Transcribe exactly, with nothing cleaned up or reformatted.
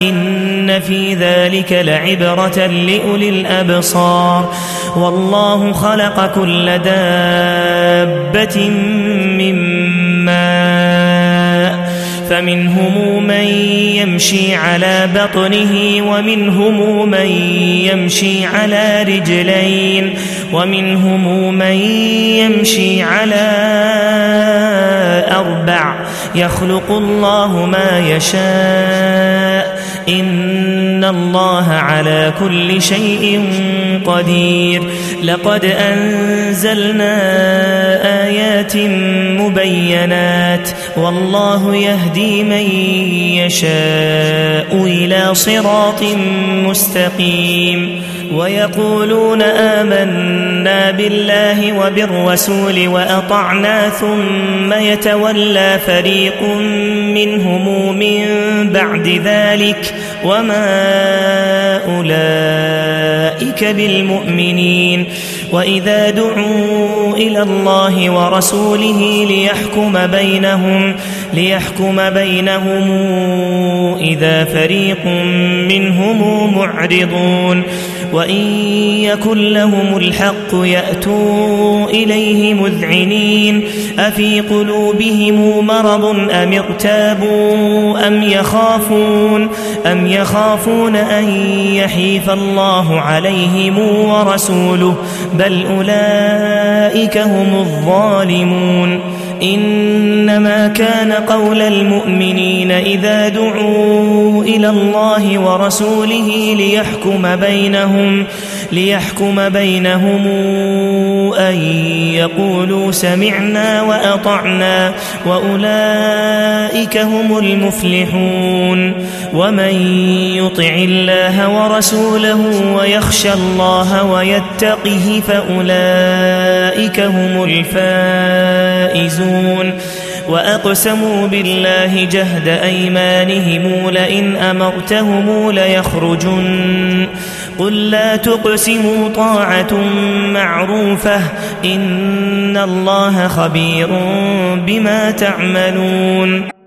إن في ذلك لعبرة لأولي الأبصار والله خلق كل دابة من ماء فمنهم من يمشي على بطنه ومنهم من يمشي على رجلين ومنهم من يمشي على أربع يخلق الله ما يشاء إن الله على كل شيء قدير لقد أنزلنا آيات مبينات والله يهدي من يشاء إلى صراط مستقيم ويقولون آمنا بالله وبالرسول وأطعنا ثم يتولى فريق منهم من بعد ذلك وما أولئك بالمؤمنين وإذا دعوا إلى الله ورسوله ليحكم بينهم ليحكم بينهم إذا فريق منهم معرضون وإن يكن لهم الحق يأتوا إليه مذعنين أفي قلوبهم مرض أم ارتابوا أم يخافون أم يخافون أن يحيف الله عليهم ورسوله بل أولئك هم الظالمون إنما كان قول المؤمنين إذا دعوا إلى الله ورسوله ليحكم بينهم ليحكم بينهم أن يقولوا سمعنا وأطعنا وأولئك هم المفلحون ومن يطع الله ورسوله ويخشى الله ويتقه فأولئك هم الفائزون وأقسموا بالله جهد أيمانهم لئن أمرتهم ليخرجن قل لا تقسموا طاعة معروفة إن الله خبير بما تعملون